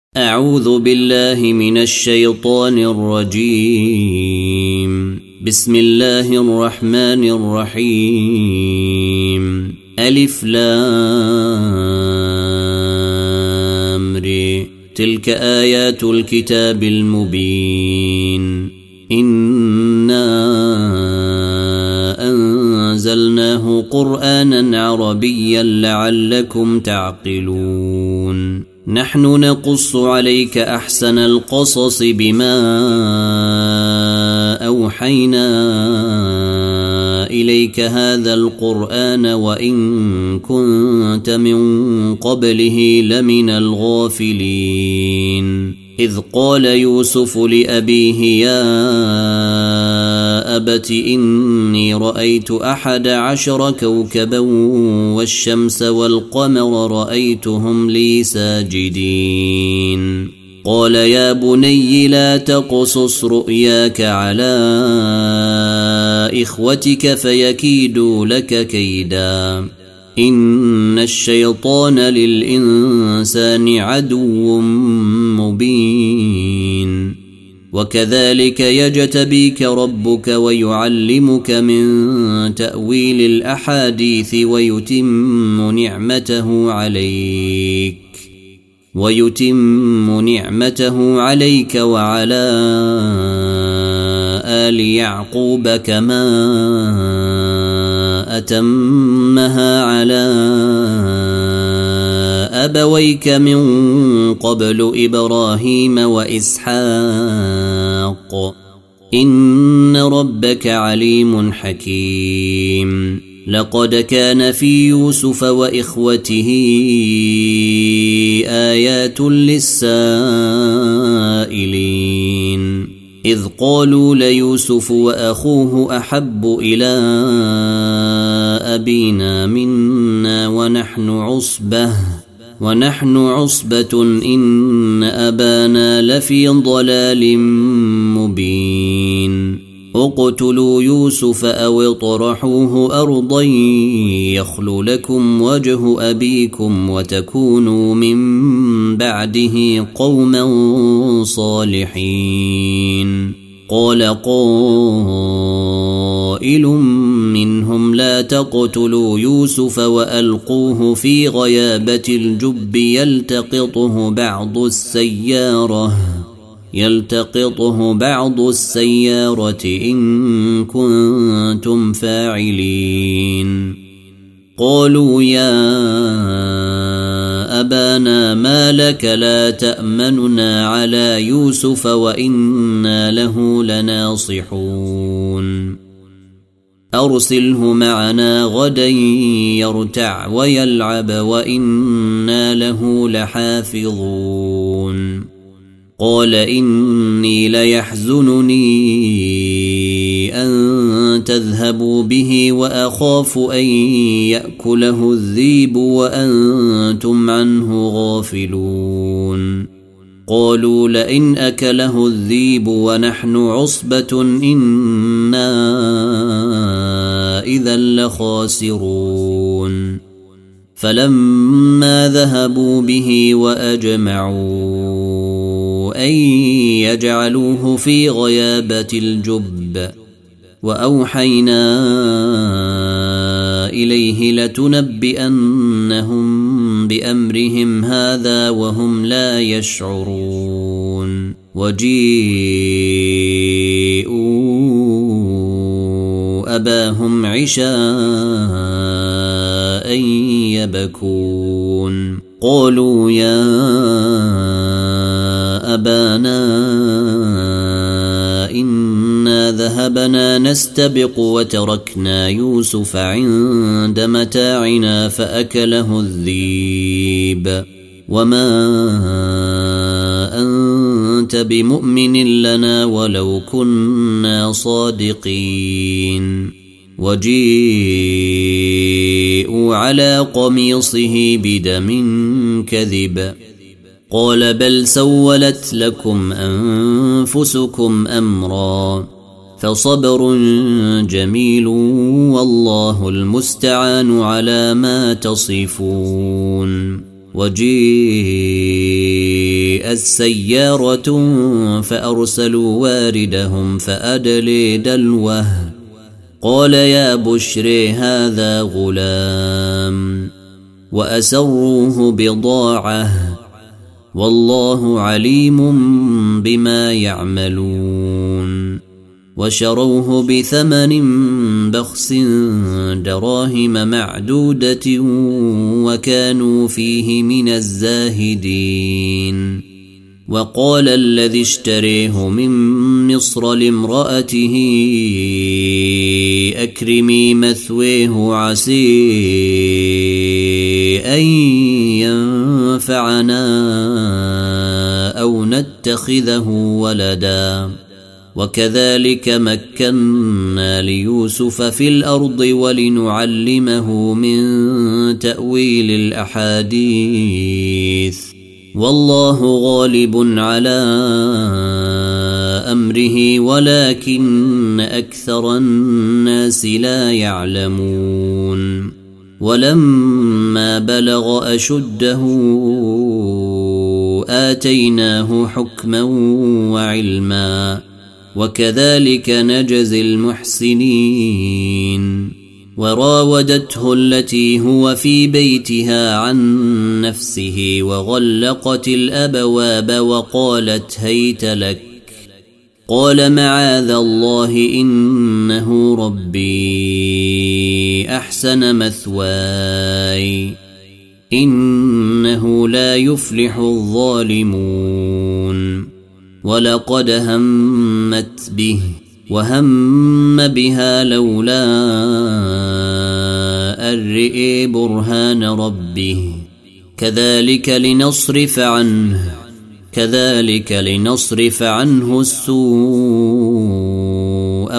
أعوذ بالله من الشيطان الرجيم. بسم الله الرحمن الرحيم. ألف لام ر. تلك آيات الكتاب المبين. إنا أنزلناه قرآنا عربيا لعلكم تعقلون. نحن نقص عليك أحسن القصص بما أوحينا إليك هذا القرآن وإن كنت من قبله لمن الغافلين. إذ قال يوسف لأبيه يا أبت إني رأيت 11 كوكبا والشمس والقمر رأيتهم لي ساجدين. قال يا بني لا تقصص رؤياك على إخوتك فيكيدوا لك كيدا. إن الشيطان للإنسان عدو مبين. وكذلك يجتبيك ربك ويعلمك من تأويل الأحاديث ويتم نعمته عليك وعلى آل يعقوب كما أتمها على أبويك من قبل إبراهيم وإسحاق إن ربك عليم حكيم. لقد كان في يوسف وإخوته آيات للسائلين. إذ قالوا ليوسف وأخوه أحب إلى أبينا منا ونحن عصبة إن أبانا لفي ضلال مبين. اقتلوا يوسف أو اطرحوه أرضا يخل لكم وجه أبيكم وتكونوا من بعده قوما صالحين. قال قائل منهم لا تقتلوا يوسف وألقوه في غيابة الجب يلتقطه بعض السيارة إن كنتم فاعلين. قالوا يا أبانا ما لك لا تأمننا على يوسف وإنا له لناصحون. أرسله معنا غدا يرتع ويلعب وإنا له لحافظون. قال إني ليحزنني أن تذهبوا به وأخاف أن يأكله الذئب وأنتم عنه غافلون. قالوا لئن أكله الذئب ونحن عصبة إنا إذا لخاسرون. فلما ذهبوا به وأجمعوا أن يجعلوه في غيابة الجب وأوحينا إليه لتنبئنهم بأمرهم هذا وهم لا يشعرون. وجيءوا أباهم عشاء يبكون. قالوا يا أبانا إنا ذهبنا نستبق وتركنا يوسف عند متاعنا فأكله الذئب وما أنت بمؤمن لنا ولو كنا صادقين. وجيءوا على قميصه بدم كذب. قال بل سولت لكم أنفسكم أمرا فصبر جميل والله المستعان على ما تصفون. وجيء السيارة فأرسلوا واردهم فأدلي دلوه قال يا بشري هذا غلام وأسروه بضاعة والله عليم بما يعملون وشروه بثمن بخس دراهم معدودة وكانوا فيه من الزاهدين وقال الذي اشتريه من مصر لامرأته أكرمي مثويه عسي أن ينفعنا أو نتخذه ولدا وكذلك مكنا ليوسف في الأرض ولنعلمه من تأويل الأحاديث والله غالب على أمره ولكن أكثر الناس لا يعلمون ولما بلغ أشده آتيناه حكما وعلما وكذلك نجزي المحسنين وراودته التي هو في بيتها عن نفسه وغلقت الأبواب وقالت هيت لك قال معاذ الله إنه ربي أحسن مثواي إنه لا يفلح الظالمون ولقد همت به وهم بها لولا أن رئي برهان ربه كذلك لنصرف عنه السوء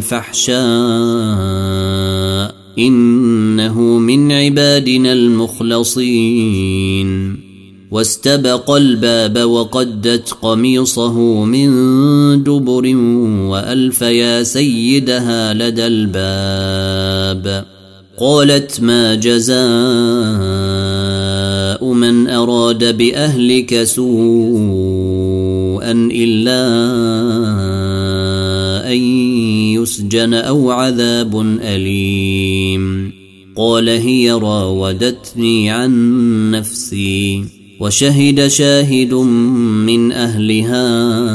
والفحشاء إنه من عبادنا المخلصين واستبق الباب وقدت قميصه من دبر وألف يا سيدها لدى الباب قالت ما جزاء من أراد بأهلك سوءا إلا أن يسجن أو عذاب أليم قال هي راودتني عن نفسي وشهد شاهد من أهلها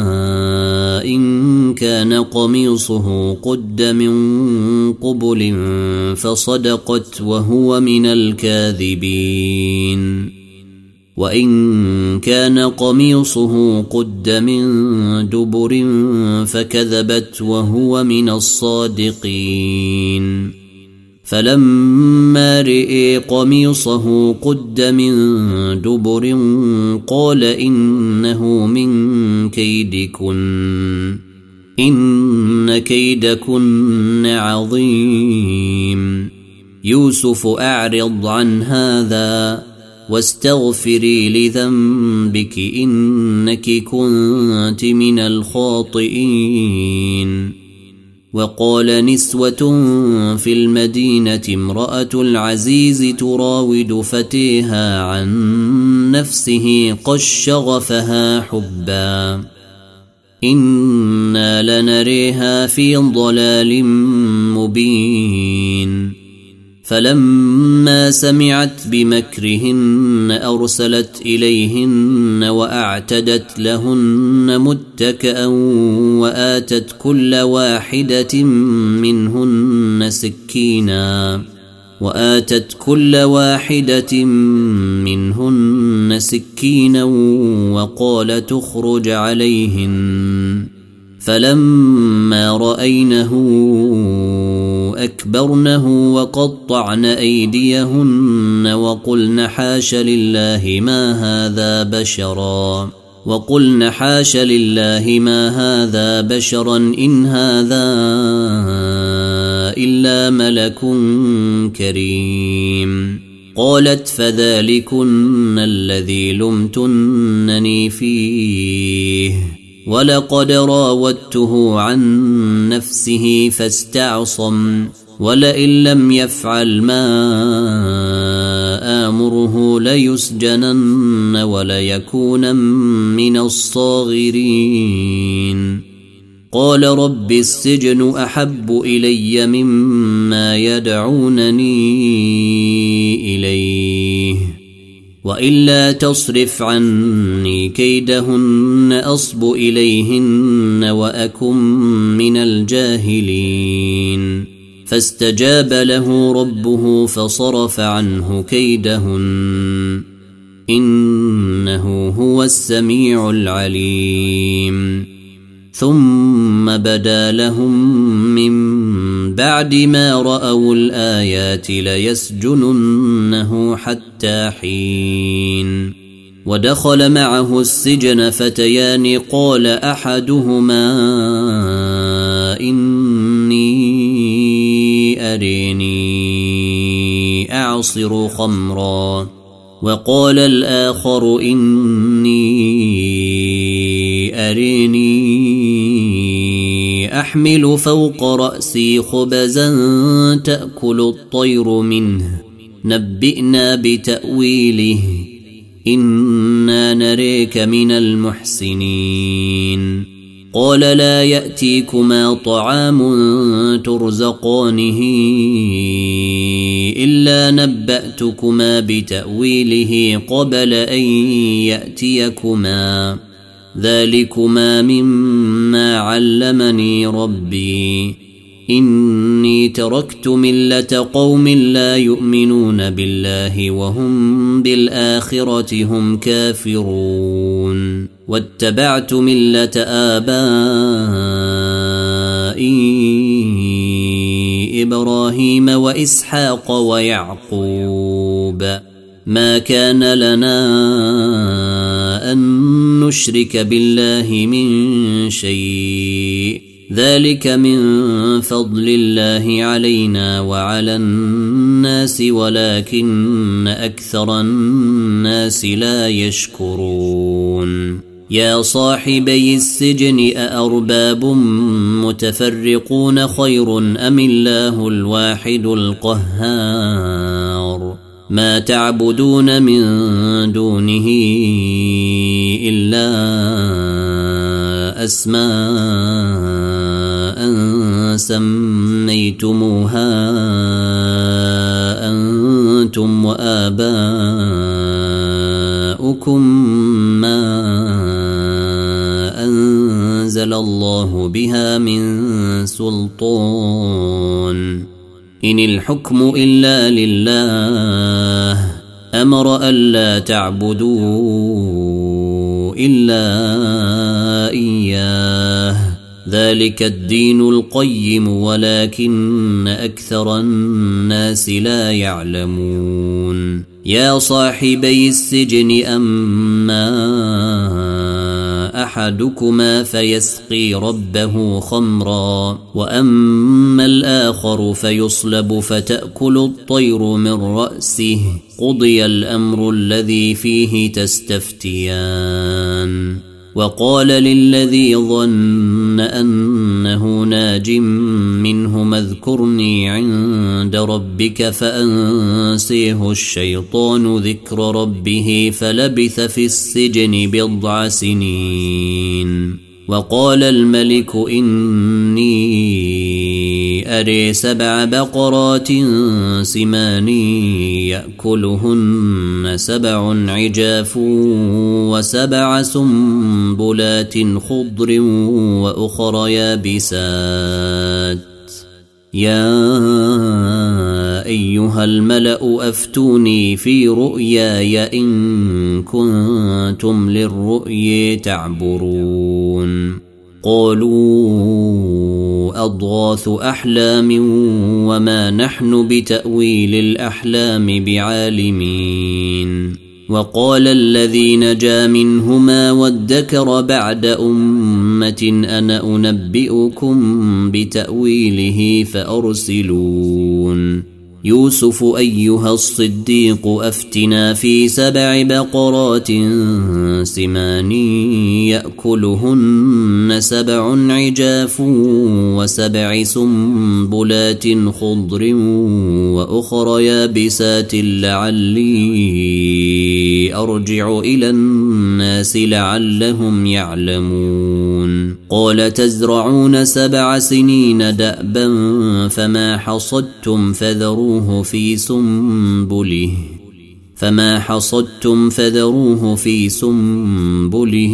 إن كان قميصه قد من قبل فصدقت وهو من الكاذبين وإن كان قميصه قد من دبر فكذبت وهو من الصادقين فلما رئي قميصه قد من دبر قال إنه من كيدكن إن كيدكن عظيم يوسف أعرض عن هذا واستغفري لذنبك إنك كنت من الخاطئين وقال نسوة في المدينة امرأة العزيز تراود فتيها عن نفسه قد شغفها حبا إنا لنريها في ضلال مبين فلما سمعت بمكرهن أرسلت إليهن وأعتدت لهن متكئا وآتت كل واحدة منهن سكينا وقال تخرج عليهن فلما رأينه أكبرنه وقطعن أيديهن وقلن حاش لله ما هذا بشرا إن هذا إلا ملك كريم قالت فذلكن الذي لمتنني فيه ولقد راودته عن نفسه فاستعصم ولئن لم يفعل ما لعمره ليسجنن وليكونن من الصاغرين. قال رب السجن أحب إلي مما يدعونني إليه وإلا تصرف عني كيدهن أصب إليهن وأكن من الجاهلين. فاستجاب له ربه فصرف عنه كيدهن إنه هو السميع العليم. ثم بدا لهم من بعد ما رأوا الآيات ليسجننه حتى حين. ودخل معه السجن فتيان قال أحدهما إني أريني أعصر خمرا وقال الآخر إني أريني أحمل فوق رأسي خبزا تأكل الطير منه نبئنا بتأويله إنا نريك من المحسنين. قال لا يأتيكما طعام ترزقانه إلا نبأتكما بتأويله قبل أن يأتيكما ذلكما مما علمني ربي إني تركت ملة قوم لا يؤمنون بالله وهم بالآخرة هم كافرون واتبعت ملة آبائي إبراهيم وإسحاق ويعقوب ما كان لنا أن نشرك بالله من شيء ذلك من فضل الله علينا وعلى الناس ولكن أكثر الناس لا يشكرون. يا صاحبي السجن أأرباب متفرقون خير أم الله الواحد القهار ما تعبدون من دونه إلا أسماء سميتموها أنتم وآباؤكم ما أنزل الله بها من سلطان إن الحكم إلا لله أمر ألا تعبدوا إلا إياه ذلك الدين القيم ولكن أكثر الناس لا يعلمون. يا صاحبي السجن أما أحدكما فيسقي ربه خمرا وأما الآخر فيصلب فتأكل الطير من رأسه قضي الأمر الذي فيه تستفتيان. وقال للذي ظن أنه ناج منهما اذكرني عند ربك فأنسيه الشيطان ذكر ربه فلبث في السجن بضع سنين. وقال الملك إني أري 7 بقرات سمان يأكلهن 7 عجاف و7 سنبلات خضر وأخر يابسات يا أيها الملأ أفتوني في رؤياي إن كنتم للرؤي تعبرون. قالوا أضغاث أحلام وما نحن بتأويل الأحلام بعالمين. وقال الذي نجا منهما وادكر بعد أمة أنا أنبئكم بتأويله فأرسلون. يوسف أيها الصديق أفتنا في 7 بقرات سمان يأكلهن 7 عجاف و7 سنبلات خضر وأخر يابسات لعلي أرجع إلى الناس لعلهم يعلمون قال تزرعون 7 سنين دأبا فما حصدتم فذروه في سنبله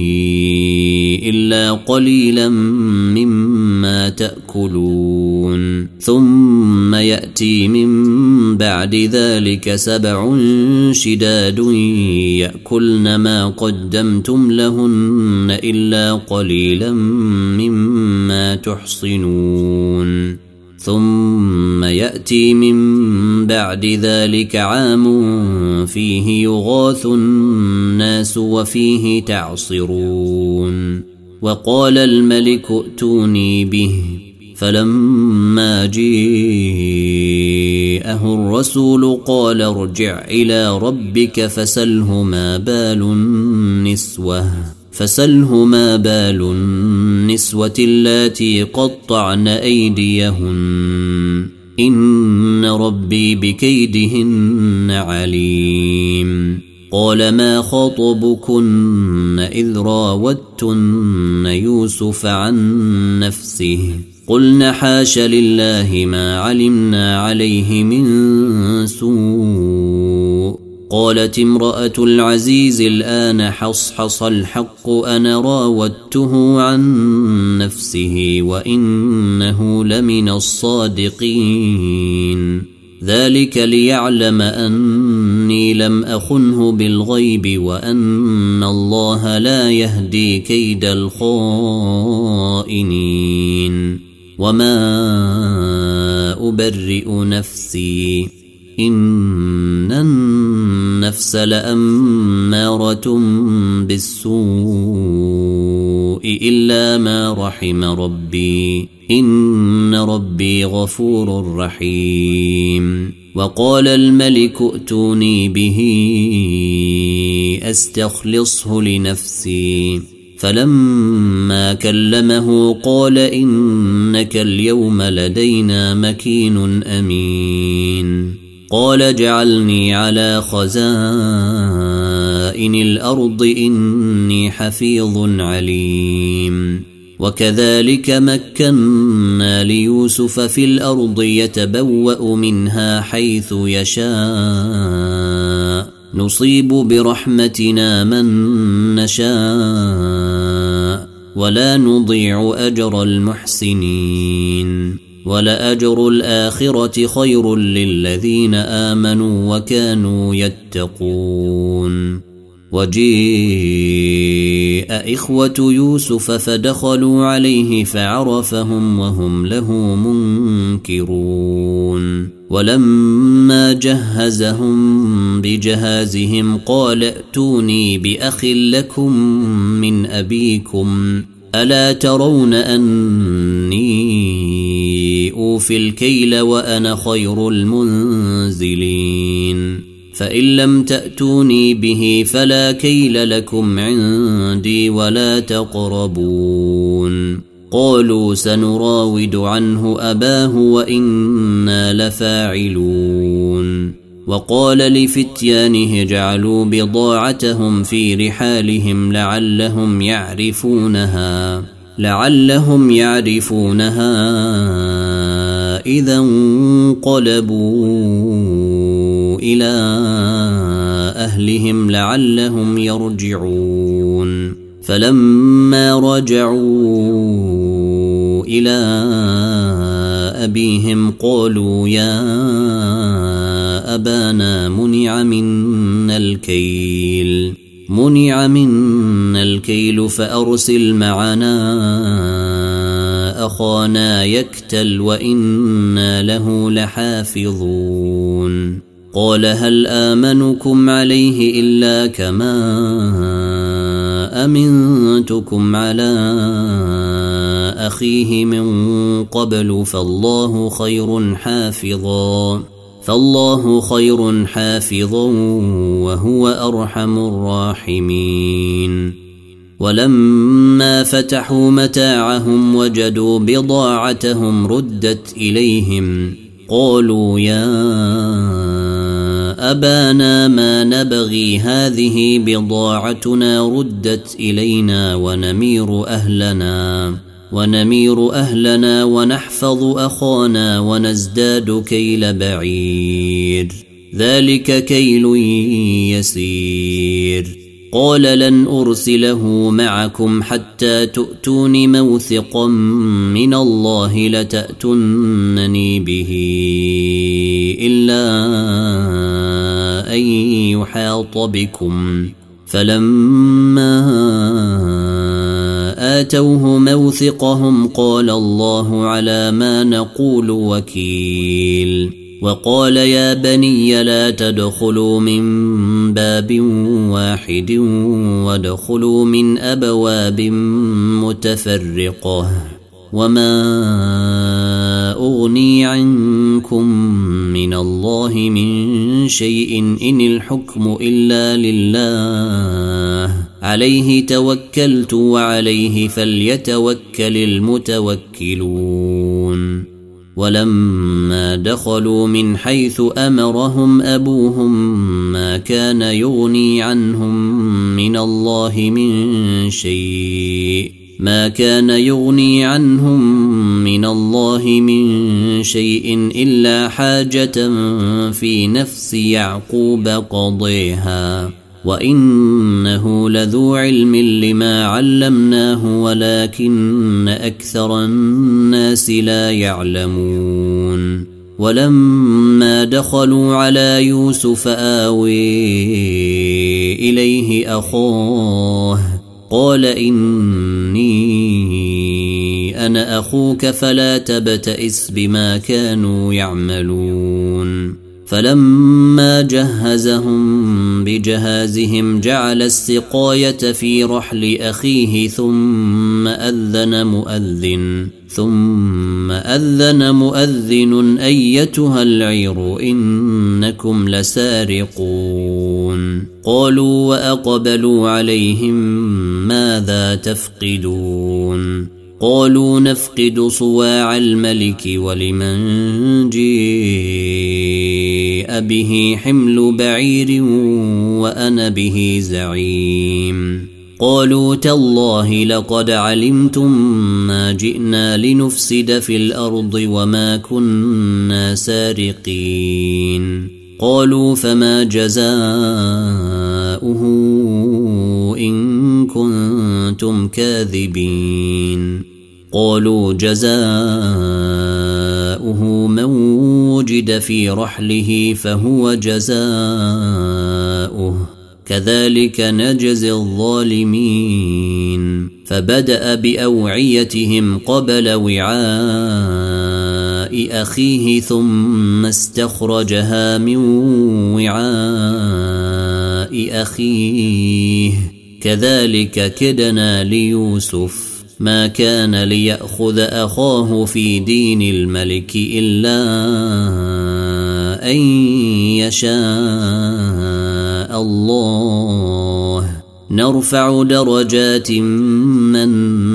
إلا قليلا مما تأكلون ثم يأتي من بعد ذلك 7 شداد يأكلن ما قدمتم لهن إلا قليلا مما تحصنون ثم يأتي من بعد ذلك عام فيه يغاث الناس وفيه تعصرون وقال الملك ائتوني به فلما جاءه الرسول قال ارجع إلى ربك فسله ما بال النسوة اللاتي قطعن أيديهن إن ربي بكيدهن عليم قال ما خطبكن إذ راوتن يوسف عن نفسه قلن حاش لله ما علمنا عليه من سوء قالت امرأة العزيز الآن حصحص الحق أنا راودته عن نفسه وإنه لمن الصادقين ذلك ليعلم أني لم أخنه بالغيب وأن الله لا يهدي كيد الخائنين وما أبرئ نفسي إن النفس لأمارة بالسوء إلا ما رحم ربي إن ربي غفور رحيم وقال الملك ائتوني به أستخلصه لنفسي فلما كلمه قال إنك اليوم لدينا مكين أمين قال اجعلني على خزائن الأرض إني حفيظ عليم وكذلك مكنا ليوسف في الأرض يتبوأ منها حيث يشاء نصيب برحمتنا من نشاء ولا نضيع أجر المحسنين ولأجر الآخرة خير للذين آمنوا وكانوا يتقون وجيء إخوة يوسف فدخلوا عليه فعرفهم وهم له منكرون ولما جهزهم بجهازهم قال ائتوني بأخ لكم من أبيكم ألا ترون أني أوفي الكيل وأنا خير المنزلين فإن لم تأتوني به فلا كيل لكم عندي ولا تقربون قالوا سنراود عنه أباه وإنا لفاعلون وقال لفتيانه اجعلوا بضاعتهم في رحالهم لعلهم يعرفونها إذا انقلبوا إلى أهلهم لعلهم يرجعون فلما رجعوا إلى أبيهم قالوا يا أبانا منع منا الكيل فأرسل معنا أخانا يكتل وإنا له لحافظون قال هل آمنكم عليه إلا كما أمنتكم على أخيه من قبل فالله خير حافظا فالله خير حافظا وهو أرحم الراحمين. ولما فتحوا متاعهم وجدوا بضاعتهم ردت إليهم قالوا يا أبانا ما نبغي هذه بضاعتنا ردت إلينا ونمير أهلنا ونحفظ أخانا ونزداد كيل بعير ذلك كيل يسير. قال لن أرسله معكم حتى تؤتون موثقا من الله لتأتونني به إلا أن يحاط بكم. فلما آتوه موثقهم قال الله على ما نقول وكيل. وقال يا بني لا تدخلوا من باب واحد وادخلوا من أبواب متفرقة وما أغني عنكم من الله من شيء إن الحكم إلا لله عليه توكلت وعليه فليتوكل المتوكلون. ولما دخلوا من حيث أمرهم أبوهم ما كان يغني عنهم من الله من شيء إلا حاجة في نفس يعقوب قضيها وإنه لذو علم لما علمناه ولكن أكثر الناس لا يعلمون. ولما دخلوا على يوسف آوي إليه أخاه قال إني أنا أخوك فلا تبتئس بما كانوا يعملون. فلما جهزهم بجهازهم جعل السقاية في رحل أخيه ثم أذن مؤذن أيتها العير إنكم لسارقون. قالوا وأقبلوا عليهم ماذا تفقدون؟ قالوا نفقد صواع الملك ولمن جيء به حمل بعير وأنا به زعيم. قالوا تالله لقد علمتم ما جئنا لنفسد في الأرض وما كنا سارقين. قالوا فما جزاؤه إن كنتم كاذبين؟ قالوا جزاؤه من وجد في رحله فهو جزاؤه كذلك نجزي الظالمين. فبدأ بأوعيتهم قبل وعاء أخيه ثم استخرجها من وعاء أخيه كذلك كدنا ليوسف ما كان ليأخذ أخاه في دين الملك إلا أن يشاء الله نرفع درجات من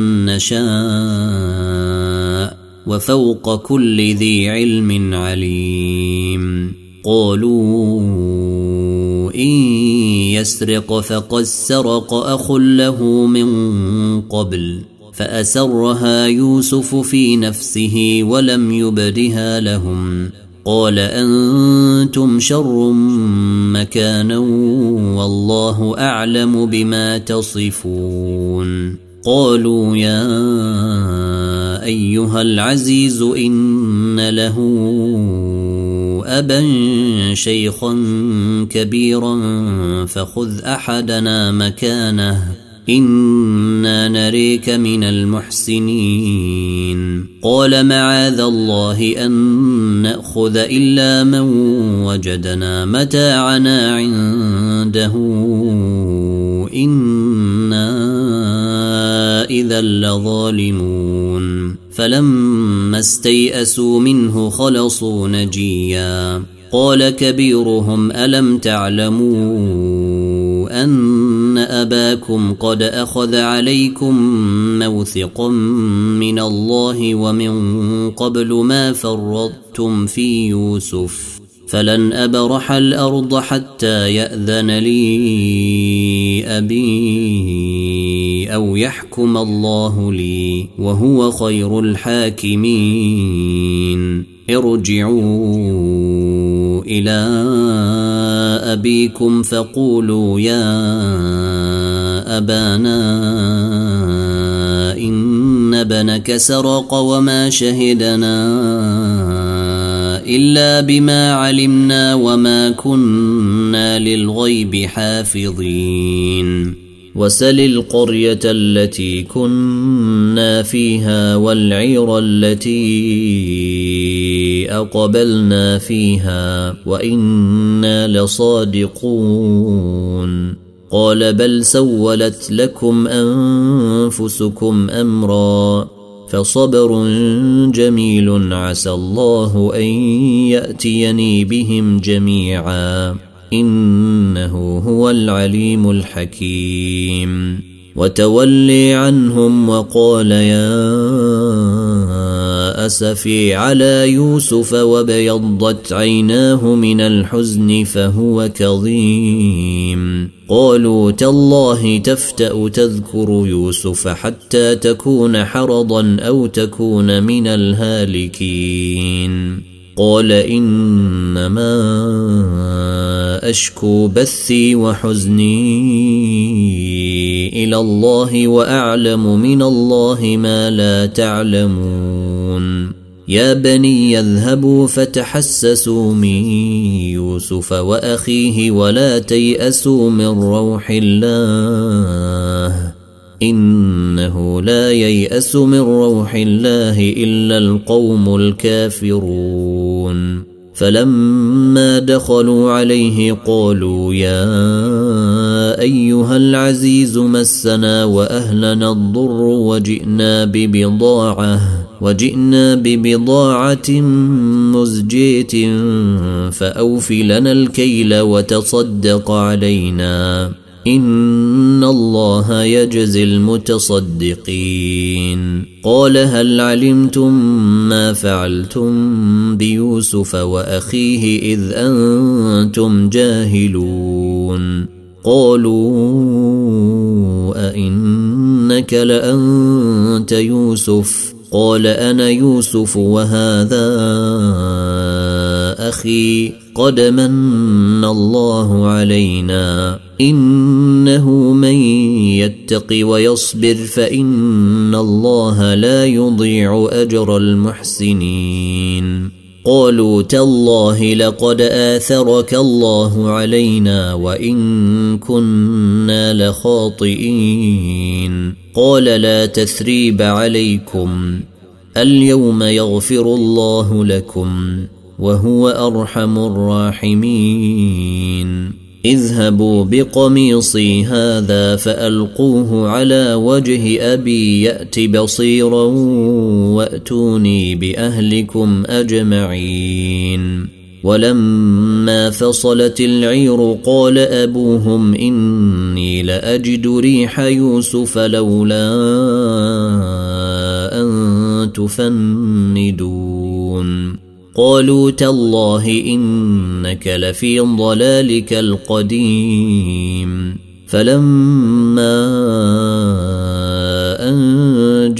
نشاء وفوق كل ذي علم عليم. قالوا إن يسرق فقد سرق أخ له من قبل فأسرها يوسف في نفسه ولم يبدها لهم. قال أنتم شر مكانا والله أعلم بما تصفون. قالوا يا أيها العزيز إن له أبا شيخا كبيرا فخذ أحدنا مكانه إنا نريك من المحسنين. قال معاذ الله أن نأخذ إلا من وجدنا متاعنا عنده إنا إذا لظالمون. فلما استيئسوا منه خلصوا نجيا قال كبيرهم ألم تعلموا أن أباكم قد أخذ عليكم موثقا من الله ومن قبل ما فرطتم في يوسف فلن أبرح الأرض حتى يأذن لي أبي أو يحكم الله لي وهو خير الحاكمين ارجعوا إلى أبيكم فقولوا يا أبانا إن ابنك سرق وما شهدنا إلا بما علمنا وما كنا للغيب حافظين وسل القرية التي كنا فيها والعير التي أقبلنا فيها وإنا لصادقون قال بل سولت لكم أنفسكم أمرا فصبر جميل عسى الله أن يأتيني بهم جميعا إنه هو العليم الحكيم وتولي عنهم وقال يا أسفي على يوسف وابيضت عيناه من الحزن فهو كظيم قالوا تالله تفتأ تذكر يوسف حتى تكون حرضا أو تكون من الهالكين قال إنما أشكو بثي وحزني إلى الله وأعلم من الله ما لا تعلمون يا بني اذهبوا فتحسسوا من يوسف وأخيه ولا تيأسوا من روح الله إنه لا ييأس من روح الله إلا القوم الكافرون فلما دخلوا عليه قالوا يا أيها العزيز مسنا وأهلنا الضر وجئنا ببضاعة مزجية فأوف لنا الكيل وتصدق علينا إن الله يجزي المتصدقين قال هل علمتم ما فعلتم بيوسف وأخيه إذ أنتم جاهلون قالوا أئنك لأنت يوسف قال أنا يوسف وهذا أخي قد من الله علينا إنه من يتق ويصبر فإن الله لا يضيع أجر المحسنين قالوا تالله لقد آثرك الله علينا وإن كنا لخاطئين قال لا تثريب عليكم اليوم يغفر الله لكم وهو أرحم الراحمين اذهبوا بقميصي هذا فألقوه على وجه أبي يأت بصيرا وأتوني بأهلكم أجمعين ولما فصلت العير قال أبوهم إني لأجد ريح يوسف لولا أن تفندون قالوا تالله إنك لفي ضلالك القديم فلما أن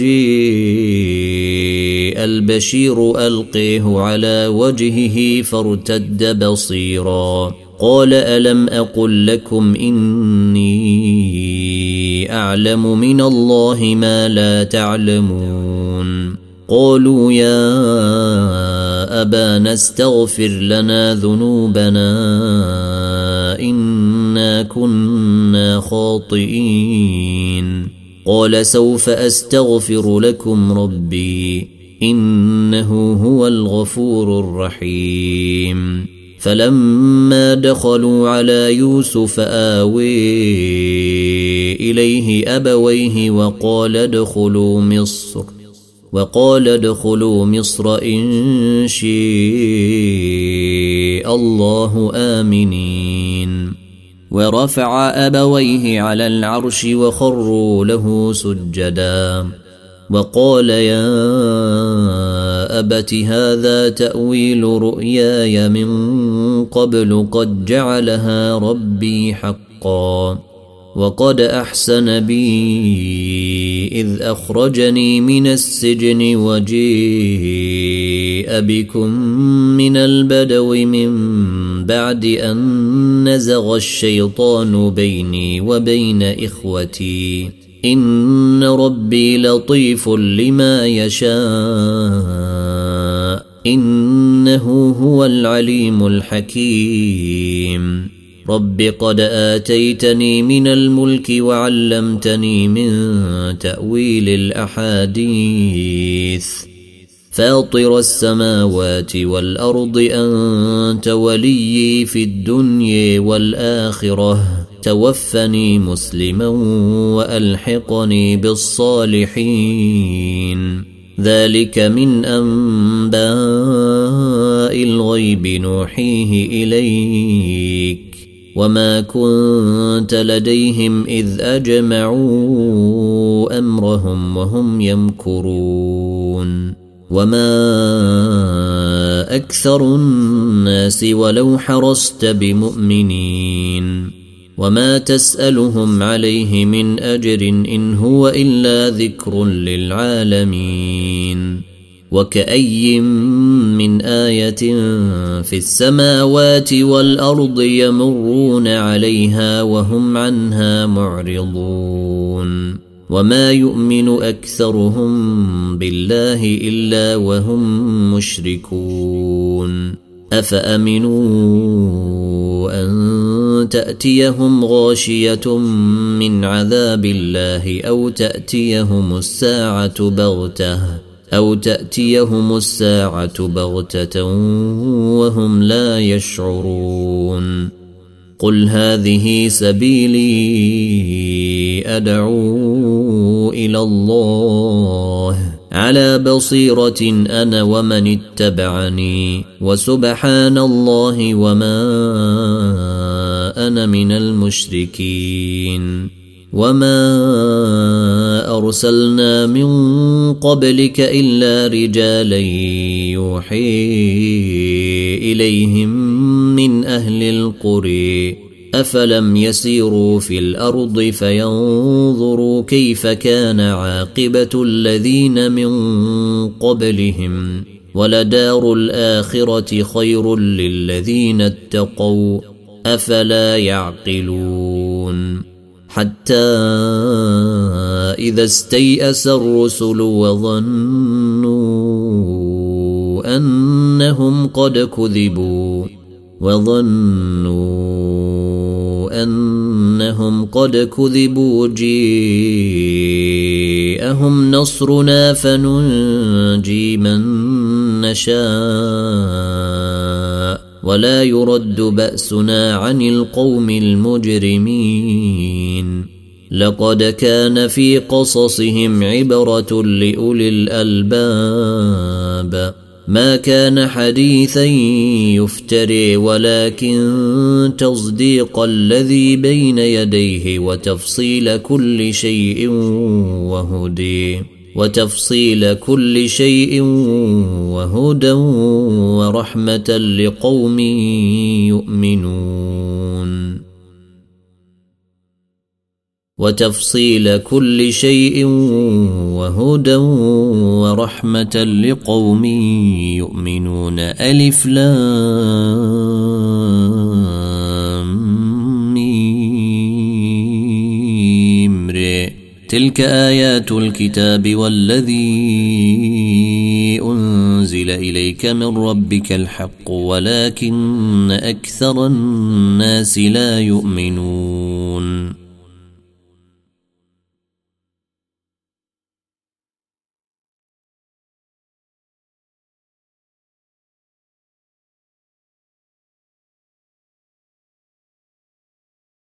جيء البشير ألقيه على وجهه فارتد بصيرا قال ألم أقل لكم إني أعلم من الله ما لا تعلمون قالوا يا أبانا استغفر لنا ذنوبنا إنا كنا خاطئين قال سوف أستغفر لكم ربي إنه هو الغفور الرحيم فلما دخلوا على يوسف آوي إليه أبويه وقال ادخلوا مصر وقال ادخلوا مصر إن شاء الله آمنين ورفع أبويه على العرش وخروا له سجدا وقال يا أبت هذا تأويل رؤياي من قبل قد جعلها ربي حقا وقد أحسن بي إذ أخرجني من السجن وجيء بكم من البدو من بعد أن نزغ الشيطان بيني وبين إخوتي إن ربي لطيف لما يشاء إنه هو العليم الحكيم رب قد آتيتني من الملك وعلمتني من تأويل الأحاديث فاطر السماوات والأرض أنت وليي في الدنيا والآخرة توفني مسلما وألحقني بالصالحين ذلك من أنباء الغيب نوحيه إليك وما كنت لديهم إذ أجمعوا أمرهم وهم يمكرون وما أكثر الناس ولو حرصت بمؤمنين وما تسألهم عليه من أجر إن هو إلا ذكر للعالمين وكأي من آية في السماوات والأرض يمرون عليها وهم عنها معرضون وما يؤمن أكثرهم بالله إلا وهم مشركون أفأمنوا أن تأتيهم غاشية من عذاب الله أو تأتيهم الساعة بغتة وهم لا يشعرون قل هذه سبيلي أدعو إلى الله على بصيرة أنا ومن اتبعني وسبحان الله وما أنا من المشركين وما أرسلنا من قبلك إلا رجالا يوحي إليهم من أهل القرى أفلم يسيروا في الأرض فينظروا كيف كان عاقبة الذين من قبلهم ولدار الآخرة خير للذين اتقوا أفلا يعقلون حتى إذا استيأس الرسل وظنوا أنهم قد كذبوا جاءهم نصرنا فننجي من نشاء ولا يرد بأسنا عن القوم المجرمين لقد كان في قصصهم عبرة لأولي الألباب ما كان حديثا يفتري ولكن تصديق الذي بين يديه وتفصيل كل شيء وهدى ورحمة لقوم يؤمنون وتفصيل كل شيء وهدى ورحمة لقوم يؤمنون ألف لام ميم ر تلك آيات الكتاب والذي أنزل إليك من ربك الحق ولكن أكثر الناس لا يؤمنون